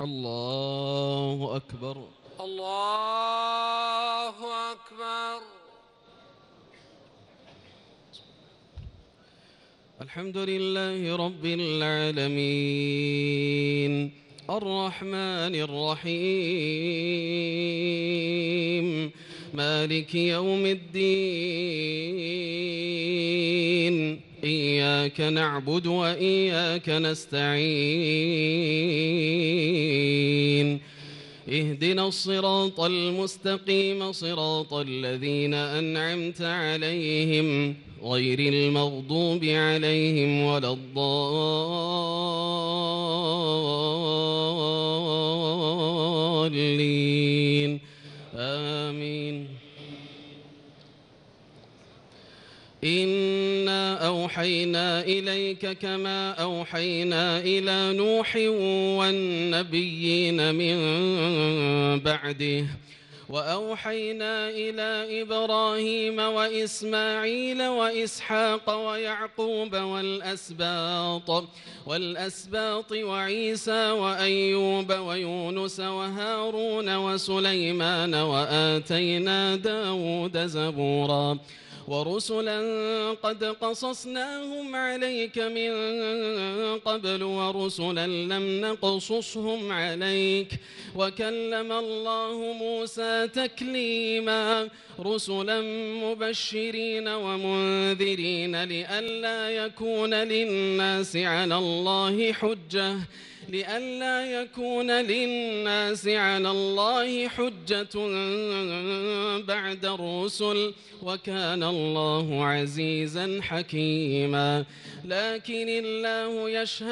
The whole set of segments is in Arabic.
الله أكبر. الله أكبر. الحمد لله رب العالمين الرحمن الرحيم مالك يوم الدين إياك نعبد وإياك نستعين اهدنا الصراط المستقيم صراط الذين أنعمت عليهم غير المغضوب عليهم ولا الضالين آمين. إنا أوحينا إليك كما أوحينا إلى نوح والنبيين من بعده وأوحينا إلى إبراهيم وإسماعيل وإسحاق ويعقوب والأسباط وعيسى وأيوب ويونس وهارون وسليمان وآتينا داود زبورا ورسلا قد قصصناهم عليك من قبل ورسلا لم نقصصهم عليك وكلم الله موسى تكليما رسلا مبشرين ومنذرين لئلا يكون للناس على الله حجة بعد الرسل وكان الله عزيزا حكيما. لكن الله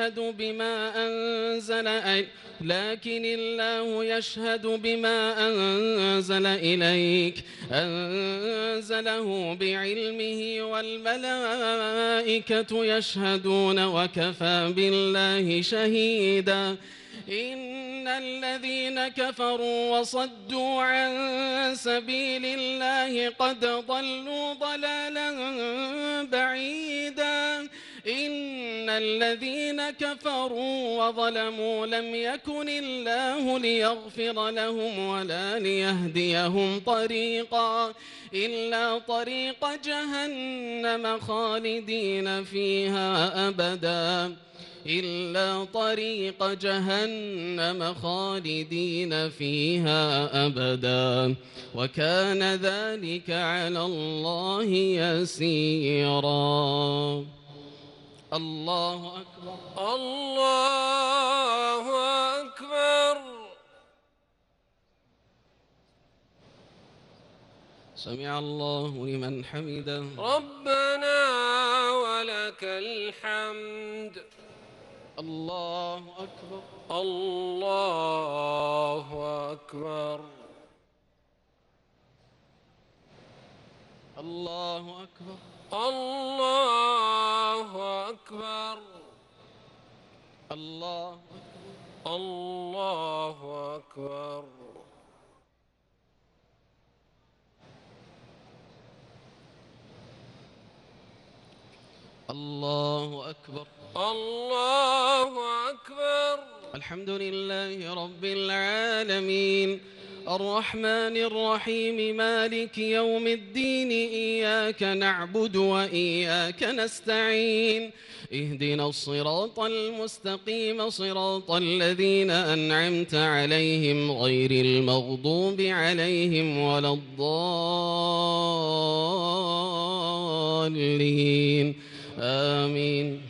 يشهد بما أنزل إليك أنزله بعلمه والملائكة يشهدون وكفى بالله شهيدا. إن الذين كفروا وصدوا عن سبيل الله قد ضلوا ضلالا بعيدا. إن الذين كفروا وظلموا لم يكن الله ليغفر لهم ولا ليهديهم طريقا إلا طريق جهنم خالدين فيها أبدا وكان ذلك على الله يسيرا. الله أكبر. الله أكبر. سمع الله لمن حمده. ربنا ولك الحمد. الله أكبر. الله أكبر. الله أكبر. الله أكبر. الله أكبر. الله أكبر. الله أكبر. الله أكبر. الحمد لله رب العالمين الرحمن الرحيم مالك يوم الدين إياك نعبد وإياك نستعين اهدنا الصراط المستقيم صراط الذين أنعمت عليهم غير المغضوب عليهم ولا الضالين آمين.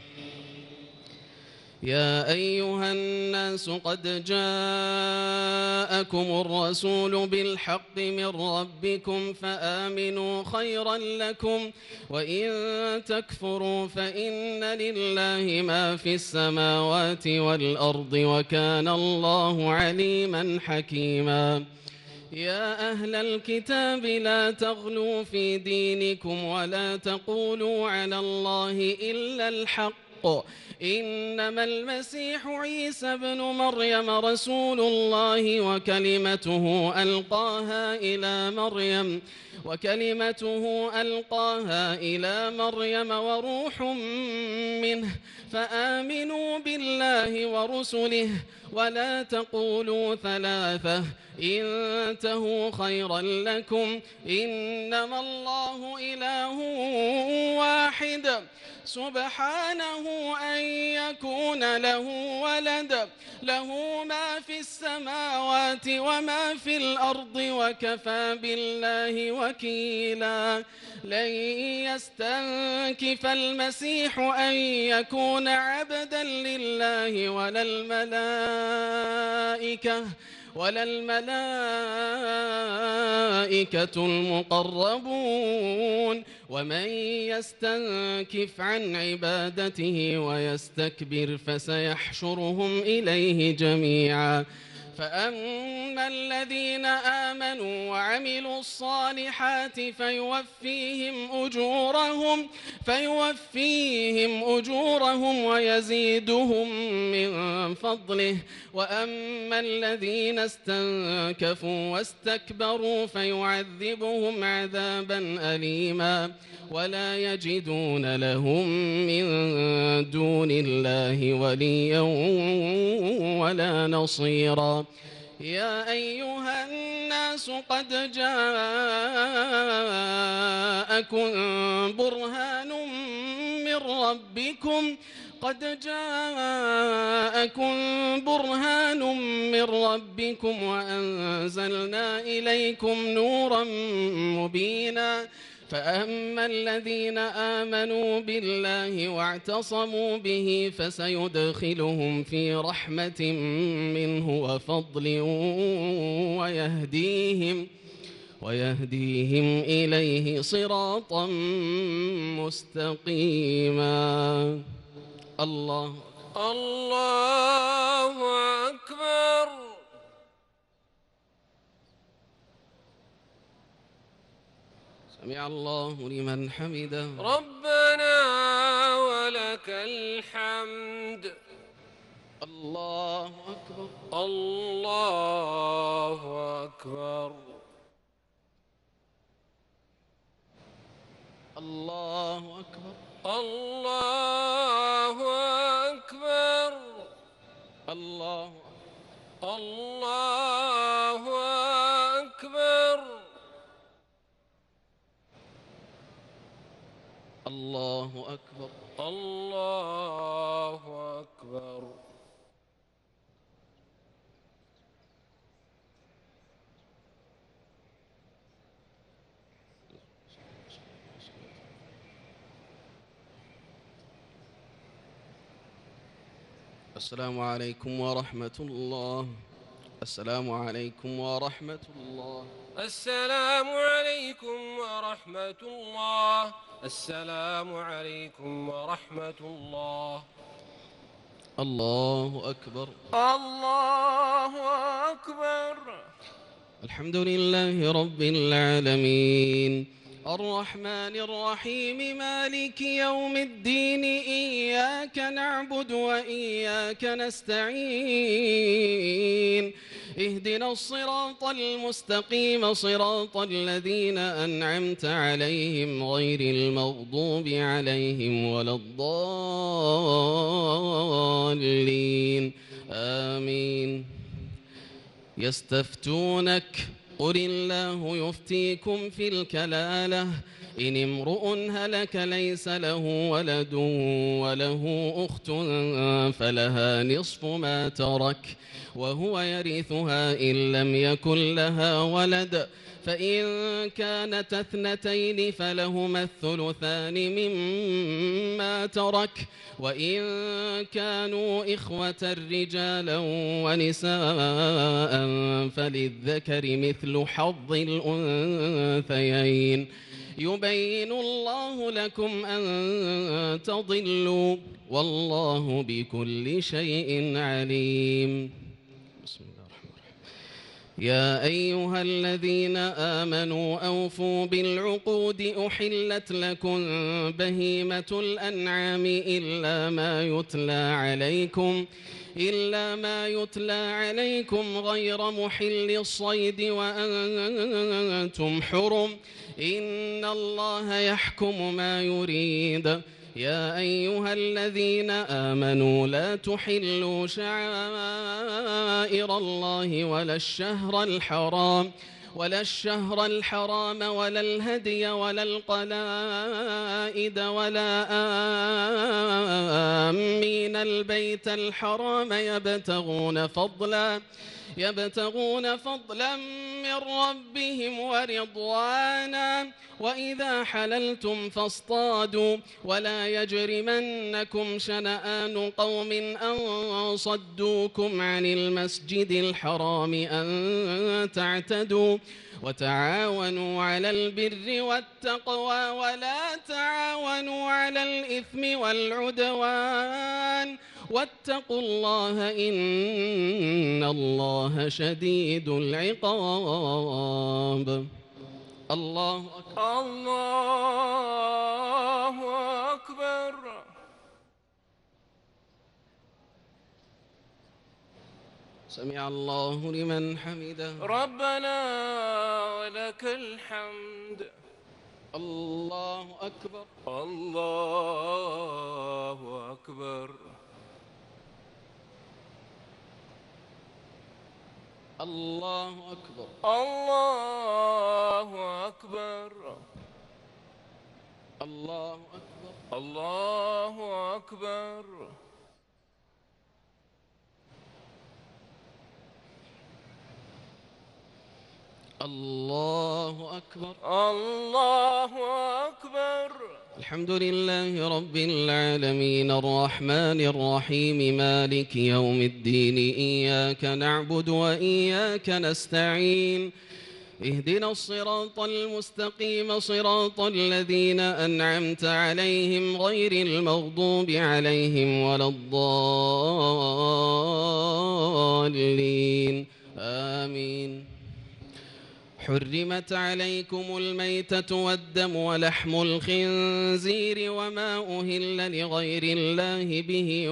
يا أيها الناس قد جاءكم الرسول بالحق من ربكم فآمنوا خيرا لكم وإن تكفروا فإن لله ما في السماوات والأرض وكان الله عليما حكيما. يا أهل الكتاب لا تغلوا في دينكم ولا تقولوا على الله إلا الحق إنما المسيح عيسى ابن مريم رسول الله وكلمته ألقاها إلى مريم وكلمته ألقاها إلى مريم وروح منه فآمنوا بالله ورسله ولا تقولوا ثلاثة انتهوا خيرا لكم إنما الله إله واحد سبحانه أن يكون له ولد له ما في السماوات وما في الأرض وكفى بالله وكيلا لن يستنكف المسيح أن يكون عبدا لله ولا الملائكة المقربون ومن يستنكف عن عبادته ويستكبر فسيحشرهم إليه جميعا فأما الذين آمنوا وعملوا الصالحات فيوفيهم أجورهم ويزيدهم من فضله وأما الذين استنكفوا واستكبروا فيعذبهم عذابا أليما ولا يجدون لهم من دون الله وليا ولا نصيرا يا أيها الناس قد جاءكم برهان من ربكم وأنزلنا إليكم نورا مبينا فأما الذين آمنوا بالله واعتصموا به فسيدخلهم في رحمة منه وفضل ويهديهم إليه صراطا مستقيما الله أكبر سمع الله لمن حمده ربنا ولك الحمد الله أكبر الله أكبر الله أكبر الله أكبر الله أكبر الله أكبر الله أكبر السلام عليكم ورحمة الله السلام عليكم ورحمة الله السلام عليكم ورحمة الله السلام عليكم ورحمة الله الله أكبر الله أكبر الحمد لله رب العالمين الرحمن الرحيم مالك يوم الدين إياك نعبد وإياك نستعين اهدنا الصراط المستقيم صراط الذين أنعمت عليهم غير المغضوب عليهم ولا الضالين آمين يستفتونك قل الله يفتيكم في الكلالة إن امرؤ هلك ليس له ولد وله أخت فلها نصف ما ترك وهو يرثها إن لم يكن لها ولد فإن كانت اثنتين فلهما الثلثان مما ترك وإن كانوا إخوة رجالا ونساء فللذكر مثل حظ الأنثيين يبين الله لكم أن تضلوا والله بكل شيء عليم بسم الله الرحمن الرحيم يا أيها الذين آمنوا أوفوا بالعقود أحلت لكم بهيمة الأنعام إلا ما يتلى عليكم إلا ما يتلى عليكم غير محل الصيد وأنتم حرم إن الله يحكم ما يريد يا أيها الذين آمنوا لا تحلوا شعائر الله ولا الشهر الحرام ولا الهدي ولا القلائد ولا آمين البيت الحرام يبتغون فضلا من ربهم ورضوانا وإذا حللتم فاصطادوا ولا يجرمنكم شنآن قوم أن صدوكم عن المسجد الحرام أن تعتدوا وتعاونوا على البر والتقوى ولا تعاونوا على الإثم والعدوان واتقوا الله إن الله شديد العقاب. الله أكبر. الله أكبر. سمع الله لمن حمده. ربنا ولك الحمد. الله أكبر. الله أكبر. الله أكبر. الله أكبر. الله أكبر. الله أكبر. الله أكبر. الله أكبر. الحمد لله رب العالمين الرحمن الرحيم مالك يوم الدين إياك نعبد وإياك نستعين اهدنا الصراط المستقيم صراط الذين أنعمت عليهم غير المغضوب عليهم ولا الضالين آمين. حرمت عليكم الميتة والدم ولحم الخنزير وما أهل لغير الله به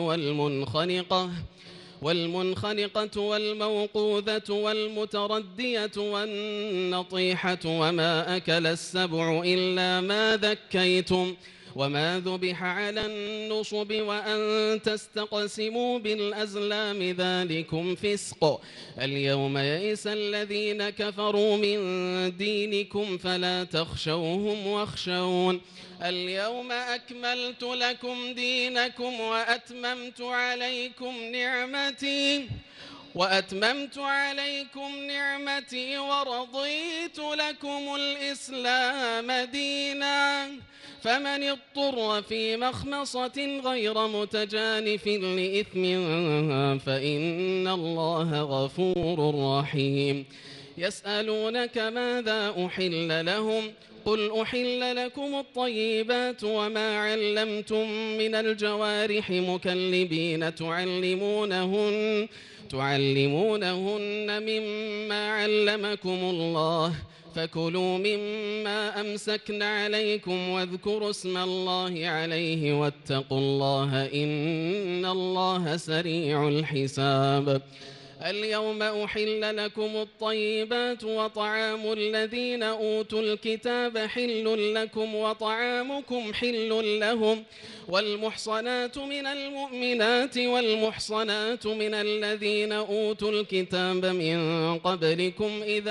والمنخنقة والموقوذة والمتردية والنطيحة وما أكل السبع إلا ما ذكيتم وما ذبح على النصب وأن تستقسموا بالأزلام ذلكم فسق. اليوم يئس الذين كفروا من دينكم فلا تخشوهم واخشون اليوم أكملت لكم دينكم وأتممت عليكم نعمتي ورضيت لكم الإسلام دينا فمن اضطر في مخمصة غير متجانف لإثم فإن الله غفور رحيم. يسألونك ماذا أحل لهم قل أحل لكم الطيبات وما علمتم من الجوارح مكلبين تعلمونهن مما علمكم الله فكلوا مما أمسكن عليكم واذكروا اسم الله عليه واتقوا الله إن الله سريع الحساب. اليوم أحل لكم الطيبات وطعام الذين أوتوا الكتاب حل لكم وطعامكم حل لهم والمحصنات من المؤمنات والمحصنات من الذين أوتوا الكتاب من قبلكم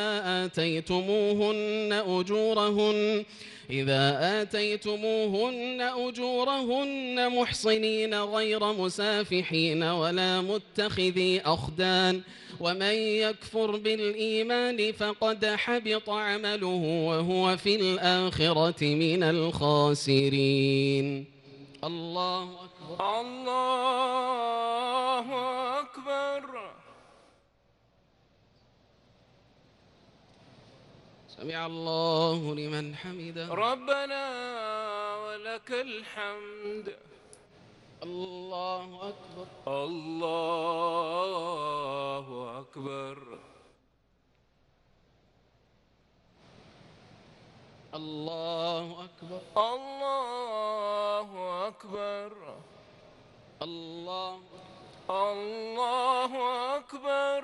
إذا آتيتموهن أجورهن محصنين غير مسافحين ولا متخذي أخدان ومن يكفر بالإيمان فقد حبط عمله وهو في الآخرة من الخاسرين. الله أكبر. الله أكبر. سمع الله لمن حمده. ربنا ولك الحمد. الله أكبر. الله أكبر. الله أكبر. الله أكبر. الله الله أكبر.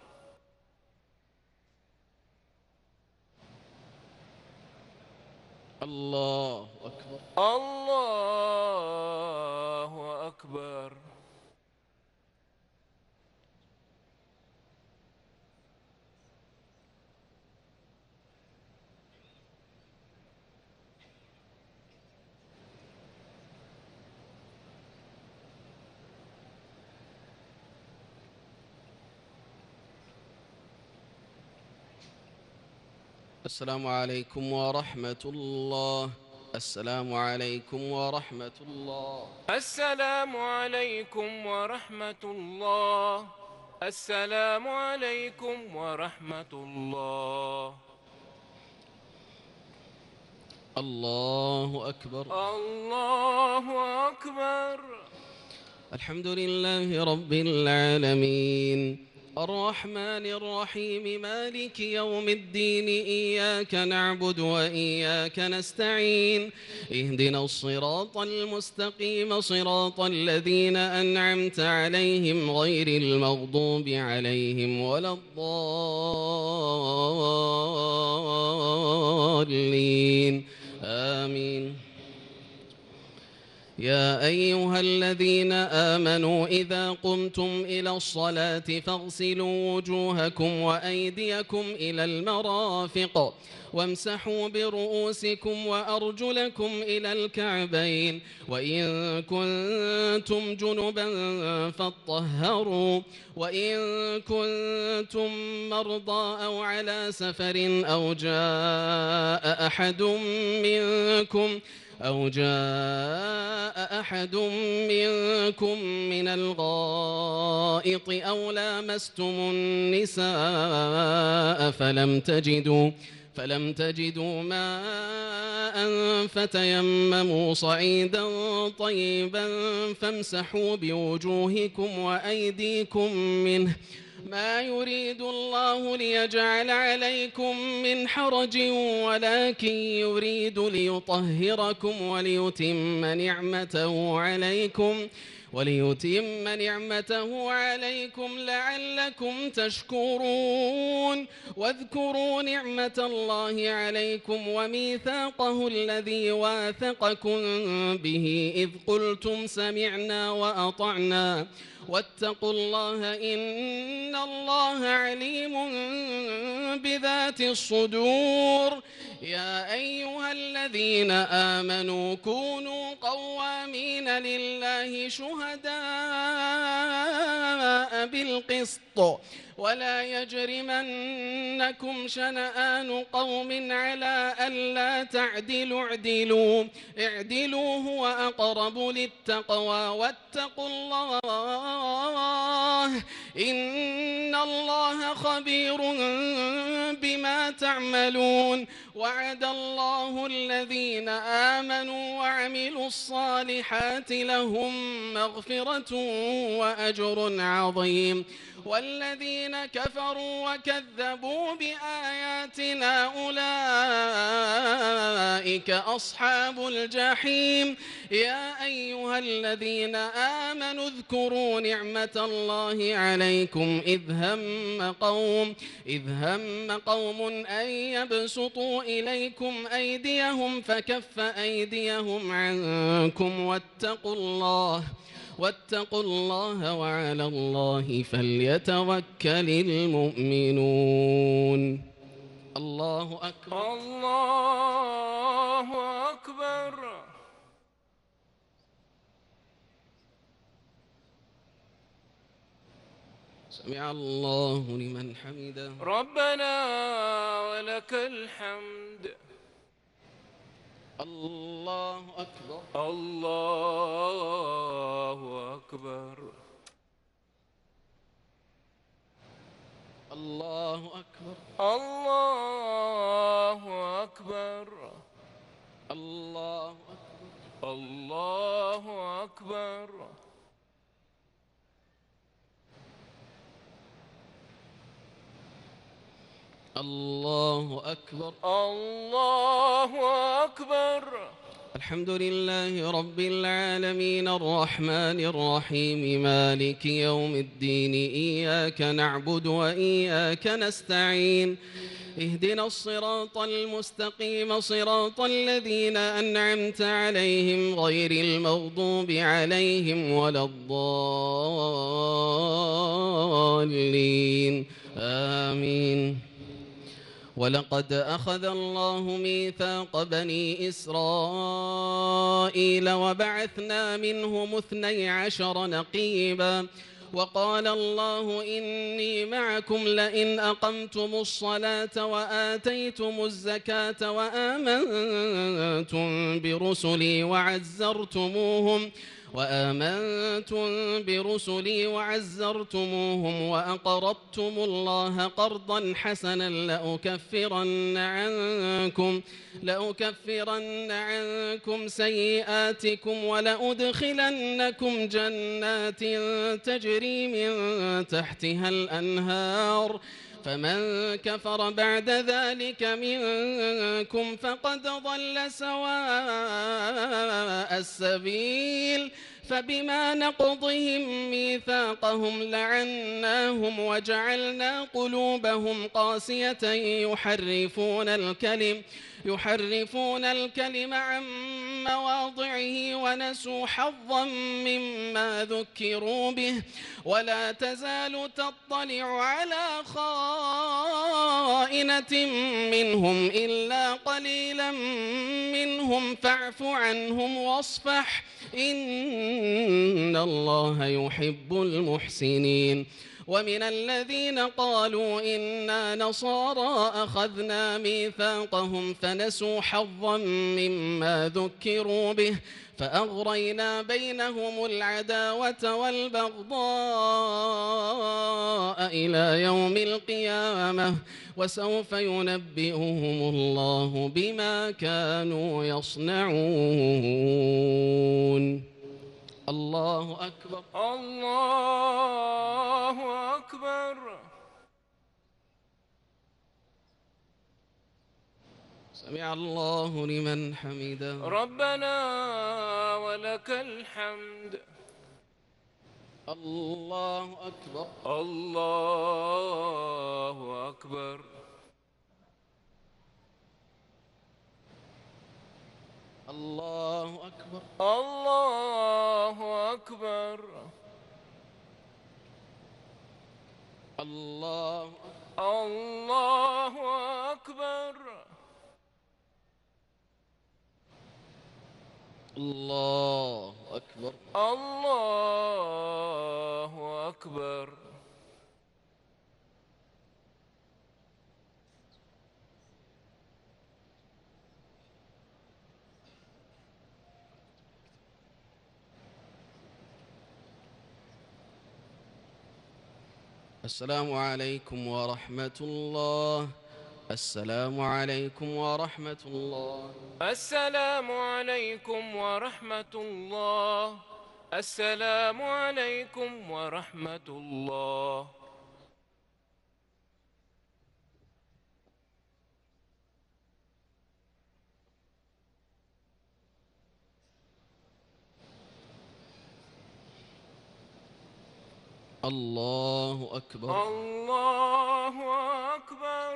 الله أكبر. الله أكبر. السلام عليكم ورحمة الله. السلام عليكم ورحمة الله. السلام عليكم ورحمة الله. السلام عليكم ورحمة الله. الله أكبر. الله أكبر. الحمد لله رب العالمين الرحمن الرحيم مالك يوم الدين إياك نعبد وإياك نستعين اهدنا الصراط المستقيم صراط الذين أنعمت عليهم غير المغضوب عليهم ولا الضالين آمين. يا أيها الذين آمنوا إذا قمتم إلى الصلاة فاغسلوا وجوهكم وأيديكم إلى المرافق وامسحوا برؤوسكم وأرجلكم إلى الكعبين وإن كنتم جنبا فاطهروا وإن كنتم مرضى أو على سفر أو جاء أحد منكم من الغائط أو لامستم النساء فلم تجدوا ماء فتيمموا صعيدا طيبا فامسحوا بوجوهكم وأيديكم منه ما يريد الله ليجعل عليكم من حرج ولكن يريد ليطهركم وليتم نعمته عليكم لعلكم تشكرون. واذكروا نعمة الله عليكم وميثاقه الذي واثقكم به إذ قلتم سمعنا وأطعنا واتقوا الله إن الله عليم بذات الصدور. يا أيها الذين آمنوا كونوا قوامين لله شهداء بالقسط ولا يجرمنكم شنآن قوم على ألا تعدلوا اعدلوا هو أقرب للتقوى واتقوا الله إن الله خبير بما تعملون. وعد الله الذين آمنوا وعملوا الصالحات لهم مغفرة وأجر عظيم والذين كفروا وكذبوا بآياتنا أولئك أصحاب الجحيم. يا أيها الذين آمنوا اذكروا نعمة الله عليكم إذ هم قوم أن يبسطوا إليكم أيديهم فكف أيديهم عنكم واتقوا الله وعلى الله فليتوكل المؤمنون. الله أكبر. الله أكبر. سمع الله لمن حمده. ربنا ولك الحمد. الله أكبر. الله أكبر. الله أكبر. الله أكبر. الله أكبر. الله أكبر. الله أكبر. الله أكبر. الحمد لله رب العالمين الرحمن الرحيم مالك يوم الدين إياك نعبد وإياك نستعين اهدنا الصراط المستقيم صراط الذين أنعمت عليهم غير المغضوب عليهم ولا الضالين آمين. ولقد أخذ الله ميثاق بني إسرائيل وبعثنا منهم 12 نقيبا وقال الله إني معكم لئن أقمتم الصلاة وآتيتم الزكاة وآمنتم برسلي وعزرتموهم وأقرضتم الله قرضا حسنا لأكفرن عنكم سيئاتكم ولأدخلنكم جنات تجري من تحتها الأنهار فمن كفر بعد ذلك منكم فقد ضل سواء السبيل فبما نقضهم ميثاقهم لعناهم وجعلنا قلوبهم قاسية يحرفون الكلم عن مواضعه ونسوا حظا مما ذكروا به ولا تزال تطلع على خائنة منهم إلا قليلا منهم فاعف عنهم واصفح إن الله يحب المحسنين. ومن الذين قالوا إنا نصارى أخذنا ميثاقهم فنسوا حظا مما ذكروا به فأغرينا بينهم العداوة والبغضاء إلى يوم القيامة وسوف ينبئهم الله بما كانوا يصنعون. الله أكبر. الله أكبر. سمع الله لمن حمده. ربنا ولك الحمد. الله أكبر. الله أكبر. الله أكبر. الله أكبر. الله أكبر. الله أكبر. الله أكبر. السلام عليكم ورحمة الله. السلام عليكم ورحمة الله. السلام عليكم ورحمة الله. السلام عليكم ورحمة الله. الله أكبر. الله أكبر.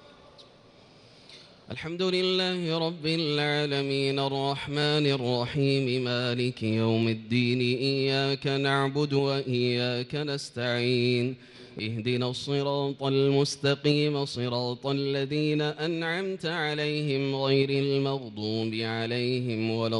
الحمد لله رب العالمين الرحمن الرحيم مالك يوم الدين إياك نعبد وإياك نستعين اهدنا الصراط المستقيم صراط الذين أنعمت عليهم غير المغضوب عليهم ولا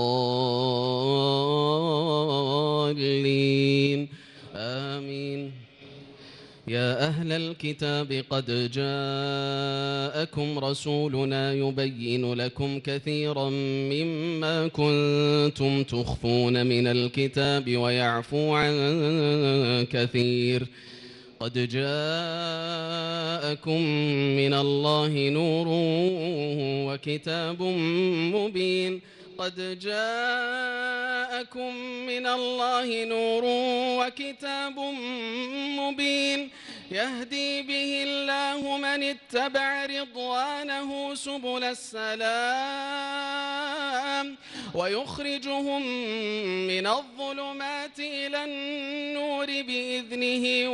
الضالين آمين. يا أهل الكتاب قد جاءكم رسولنا يبين لكم كثيرا مما كنتم تخفون من الكتاب ويعفو عن كثير. قد جاءكم من الله نور وكتاب مبين. قد جاءكم من الله نور وكتاب مبين يهدي به الله من اتبع رضوانه سبل السلام ويخرجهم من الظلمات إلى النور بإذنه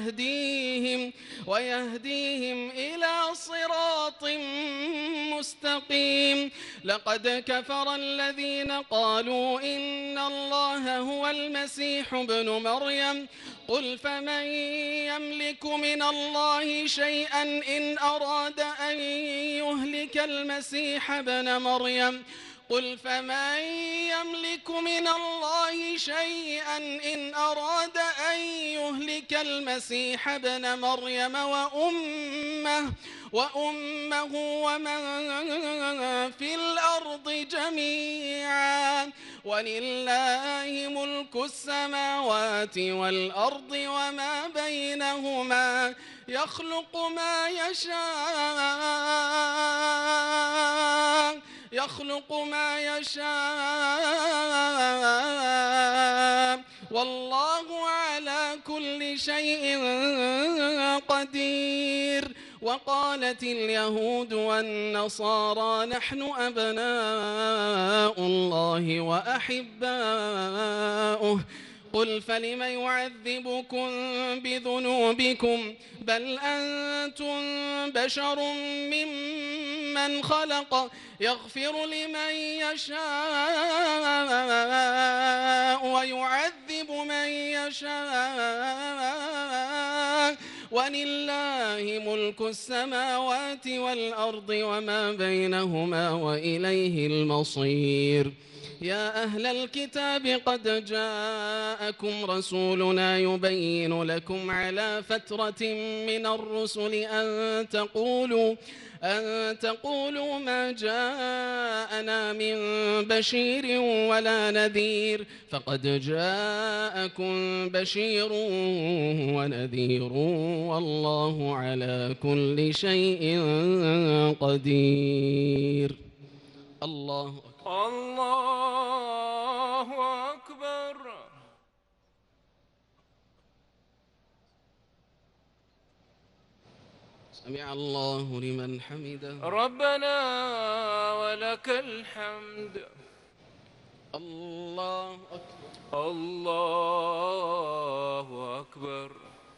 ويهديهم إلى صراط مستقيم. لقد كفر الذين قالوا إن الله هو المسيح ابن مريم قل فمن يملك من الله شيئا إن أراد أن يهلك المسيح ابن مريم قل فمن يملك من الله شيئا إن أراد أن يهلك المسيح ابن مريم وأمه ومن في الأرض جميعا ولله ملك السماوات والأرض وما بينهما يخلق ما يشاء والله على كل شيء قدير. وقالت اليهود والنصارى نحن أبناء الله وأحباؤه قل فلم يعذبكم بذنوبكم بل أنتم بشر ممن خلق يغفر لمن يشاء ويعذب من يشاء ولله ملك السماوات والأرض وما بينهما وإليه المصير. يا أهل الكتاب قد جاءكم رسولنا يبين لكم على فترة من الرسل أن تقولوا ما جاءنا من بشير ولا نذير فقد جاءكم بشير ونذير والله على كل شيء قدير. الله أكبر. الله أكبر. سمع الله لمن حمده. ربنا ولك الحمد. الله أكبر. الله أكبر.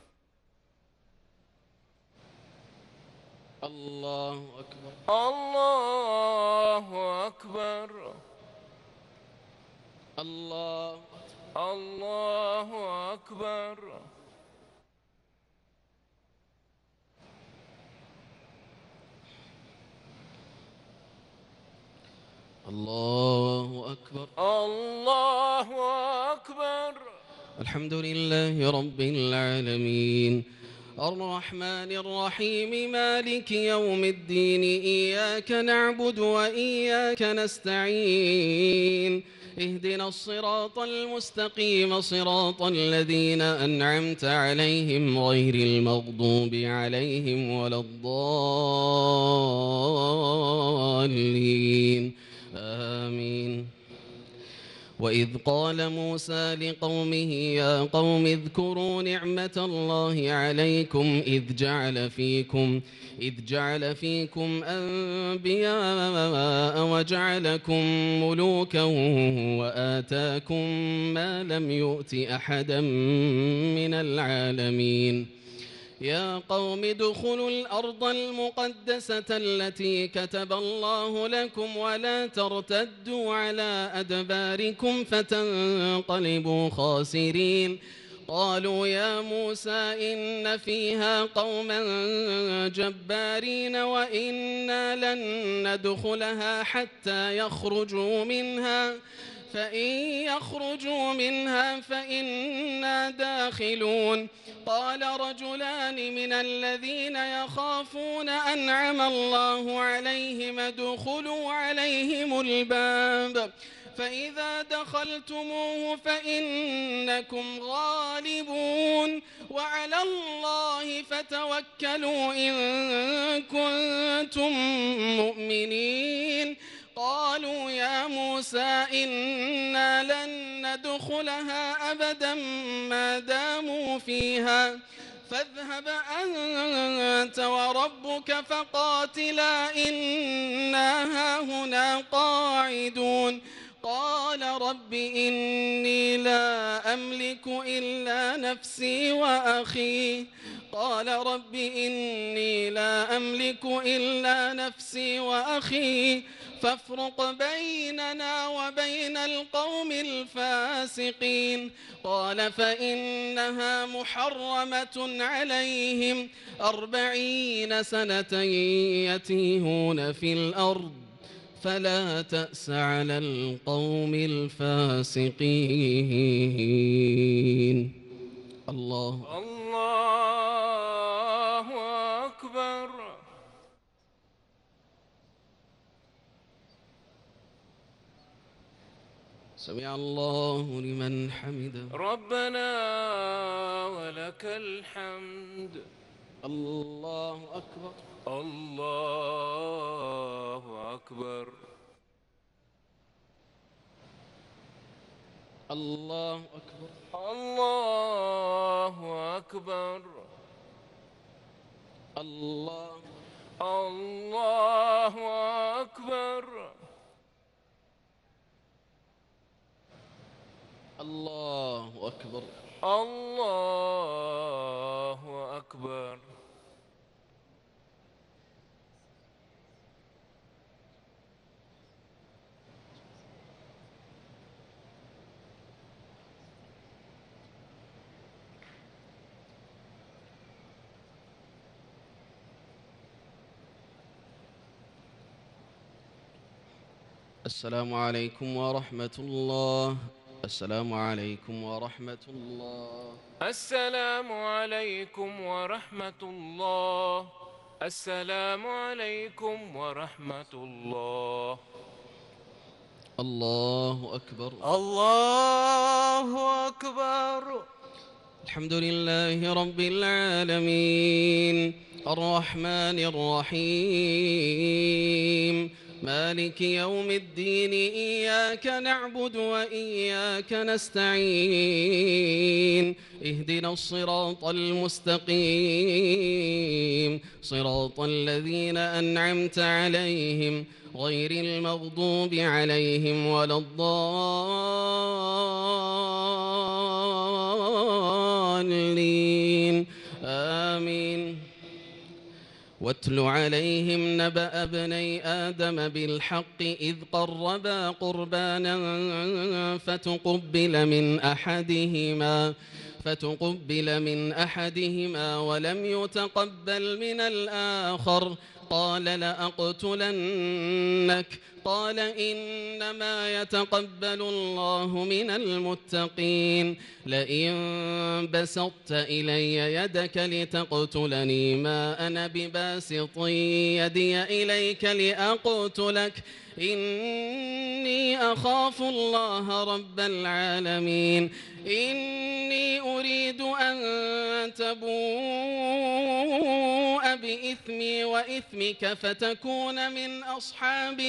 الله أكبر. الله أكبر. الله أكبر. الله أكبر. الله أكبر. الحمد لله رب العالمين الرحمن الرحيم مالك يوم الدين إياك نعبد وإياك نستعين اهدنا الصراط المستقيم صراط الذين أنعمت عليهم غير المغضوب عليهم ولا الضالين آمين. وإذ قال موسى لقومه يا قوم اذكروا نعمة الله عليكم إذ جعل فيكم أنبياء وجعلكم ملوكا وآتاكم ما لم يؤت أحدا من العالمين. يا قوم ادخلوا الأرض المقدسة التي كتب الله لكم ولا ترتدوا على أدباركم فتنقلبوا خاسرين. قالوا يا موسى إن فيها قوما جبارين وإنا لن ندخلها حتى يخرجوا منها فإن يخرجوا منها فإنا داخلون. قال رجلان من الذين يخافون أنعم الله عليهم ادخلوا عليهم الباب فإذا دخلتموه فإنكم غالبون وعلى الله فتوكلوا إن كنتم مؤمنين. قالوا يا موسى إنا لن ندخلها أبدا ما داموا فيها فاذهب أنت وربك فقاتلا إنا هاهنا قاعدون قال رب إني لا أملك إلا نفسي وأخي قال رب إني لا أملك إلا نفسي وأخي فافرق بيننا وبين القوم الفاسقين قال فإنها محرمة عليهم 40 سنة يتيهون في الأرض فلا تأس على القوم الفاسقين. الله أكبر. سمع الله لمن حمده. ربنا ولك الحمد. الله أكبر. الله أكبر. الله أكبر. الله أكبر. الله أكبر. الله أكبر. الله أكبر. السلام عليكم ورحمة الله. السلام عليكم ورحمة الله. السلام عليكم ورحمة الله. السلام عليكم ورحمة الله. الله أكبر. الله أكبر. الحمد لله رب العالمين الرحمن الرحيم مالك يوم الدين إياك نعبد وإياك نستعين اهدنا الصراط المستقيم صراط الذين أنعمت عليهم غير المغضوب عليهم ولا الضالين آمين. واتل عليهم نبأ ابني آدم بالحق إذ قربا قربانا فتقبل من أحدهما ولم يتقبل من الآخر قال لأقتلنك قال إنما يتقبل الله من المتقين لئن بسطت إلي يدك لتقتلني ما أنا بباسط يدي إليك لأقتلك إني أخاف الله رب العالمين إني أريد أن تبوء بإثمي وإثمك فتكون من أصحاب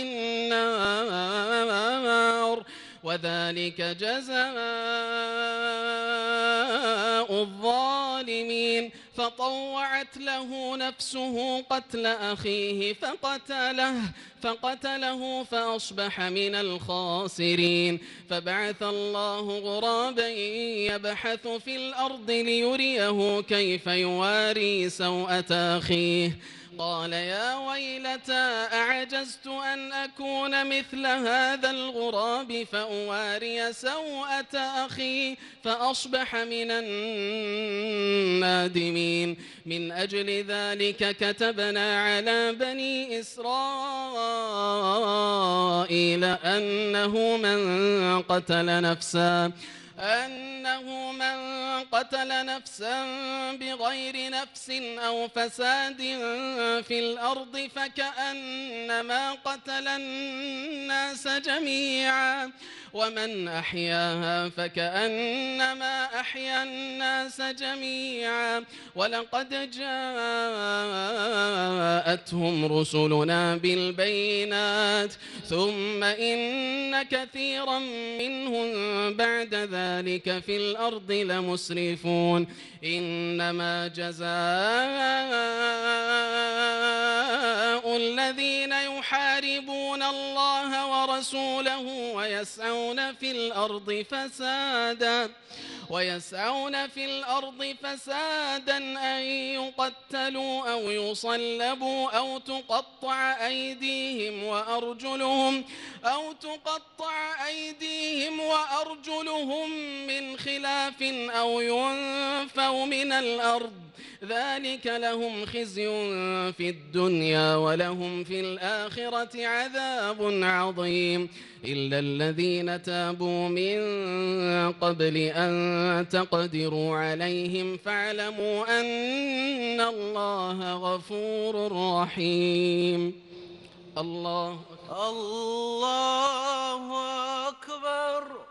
النار وذلك جزاء الظالمين فطوعت له نفسه قتل أخيه فقتله فأصبح من الخاسرين فبعث الله غرابا يبحث في الأرض ليريه كيف يواري سوءة أخيه قال يا ويلتى أعجزت أن أكون مثل هذا الغراب فأواري سوءة أخي فأصبح من النادمين من أجل ذلك كتبنا على بني إسرائيل أنه من قتل نفسا بغير نفس أو فساد في الأرض فكأنما قتل الناس جميعا ومن أحياها فكأنما أحيا الناس جميعا ولقد جاءتهم رسلنا بالبينات ثم إن كثيرا منهم بعد ذلك في الأرض لمسرفون إنما جزاء الذين يحاربون الله ورسوله ويسعون في الأرض فسادا أن يقتلوا أو يصلبوا أو تقطع أيديهم وأرجلهم من خلاف أو ينفوا من الأرض ذلك لهم خزي في الدنيا ولهم في الآخرة عذاب عظيم إلا الذين تابوا من قبل أن تقدروا عليهم فاعلموا أن الله غفور رحيم. الله أكبر.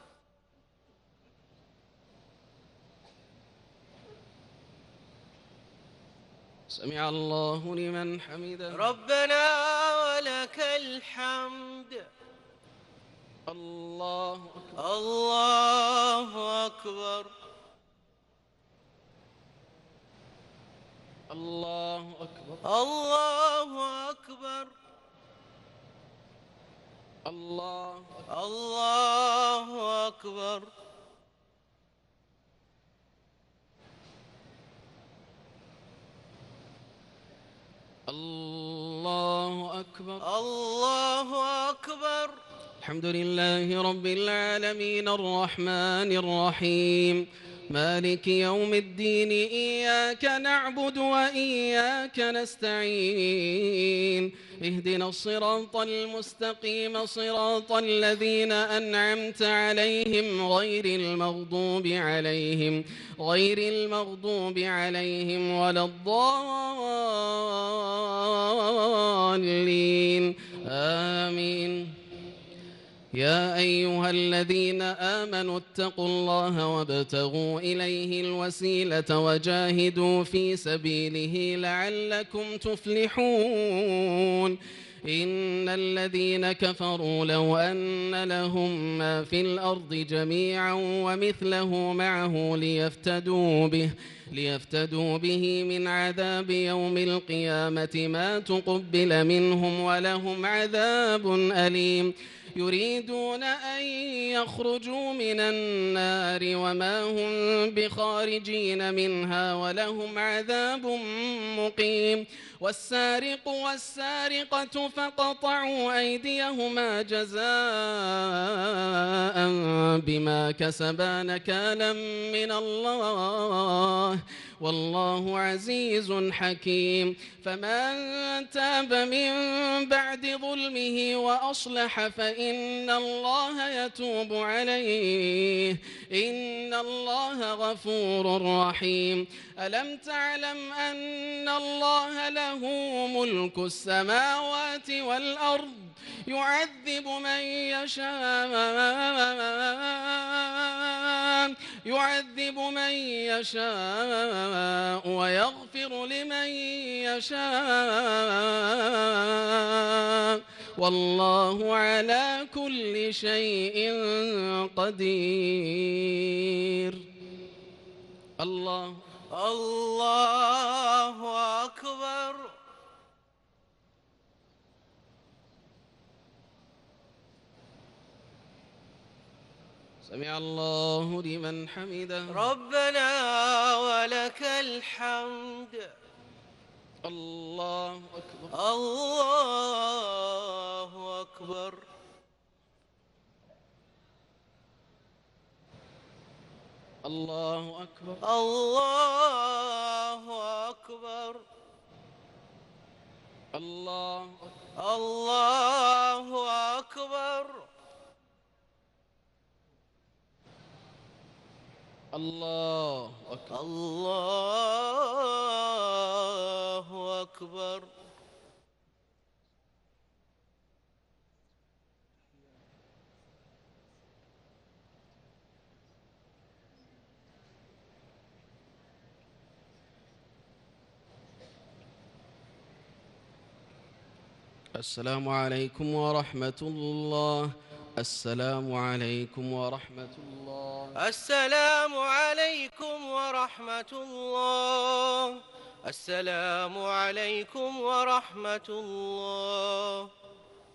سمع الله لمن حمده. ربنا ولك الحمد. الله أكبر. الله أكبر. الله أكبر. الله أكبر. الله أكبر. الله أكبر. الله أكبر. الحمد لله رب العالمين الرحمن الرحيم مالك يوم الدين إياك نعبد وإياك نستعين اهدنا الصراط المستقيم صراط الذين أنعمت عليهم غير المغضوب عليهم ولا الضالين آمين. يا أيها الذين آمنوا اتقوا الله وابتغوا إليه الوسيلة وجاهدوا في سبيله لعلكم تفلحون إن الذين كفروا لو أن لهم ما في الأرض جميعا ومثله معه ليفتدوا به من عذاب يوم القيامة ما تقبل منهم ولهم عذاب أليم يريدون أن يخرجوا من النار وما هم بخارجين منها ولهم عذاب مقيم والسارق والسارقة فقطعوا أيديهما جزاء بما كسبا نكالا من الله والله عزيز حكيم فمن تاب من بعد ظلمه وأصلح فإن الله يتوب عليه إن الله غفور رحيم ألم تعلم أن الله له ملك السماوات والأرض يعذب من يشاء ويغفر لمن يشاء والله على كل شيء قدير. الله أكبر. سمع الله لمن حمده. ربنا ولك الحمد. الله أكبر. الله أكبر. الله أكبر. الله أكبر. الله أكبر. الله أكبر. الله أكبر. السلام عليكم ورحمة الله. السلام عليكم ورحمة الله. السلام عليكم ورحمة الله. السلام عليكم ورحمة الله.